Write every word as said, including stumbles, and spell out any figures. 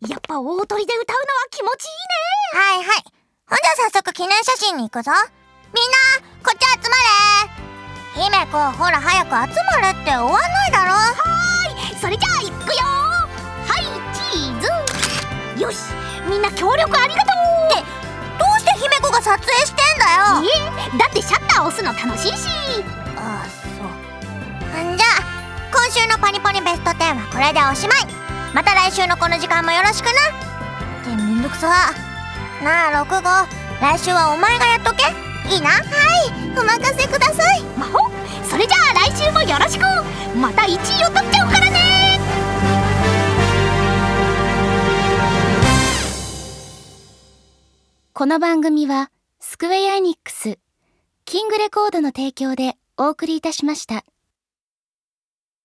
やっぱ大鳥で歌うのは気持ちいいね。はいはい。ほんじゃ早速記念写真に行くぞ。みんなこっち集まれ。姫子、ほら早く集まれって終わんないだろ。 はーい、それじゃあ行くよ。はいチーズ。よし、みんな協力ありがとう。 ってどうして姫子が撮影してんだよ。 えだってシャッター押すの楽しいし。 ああそう。んじゃあ今週のパニポニベストじゅうはこれでおしまい。また来週のこの時間もよろしくな。ってめんどくさなあ。ろく号、来週はお前がやっとけ。いいな。はい、お任せください。 魔法、それじゃあ来週もよろしく。またいちいを取っちゃうからね。 この番組はスクウェアエニックス、キングレコードの提供でお送りいたしました。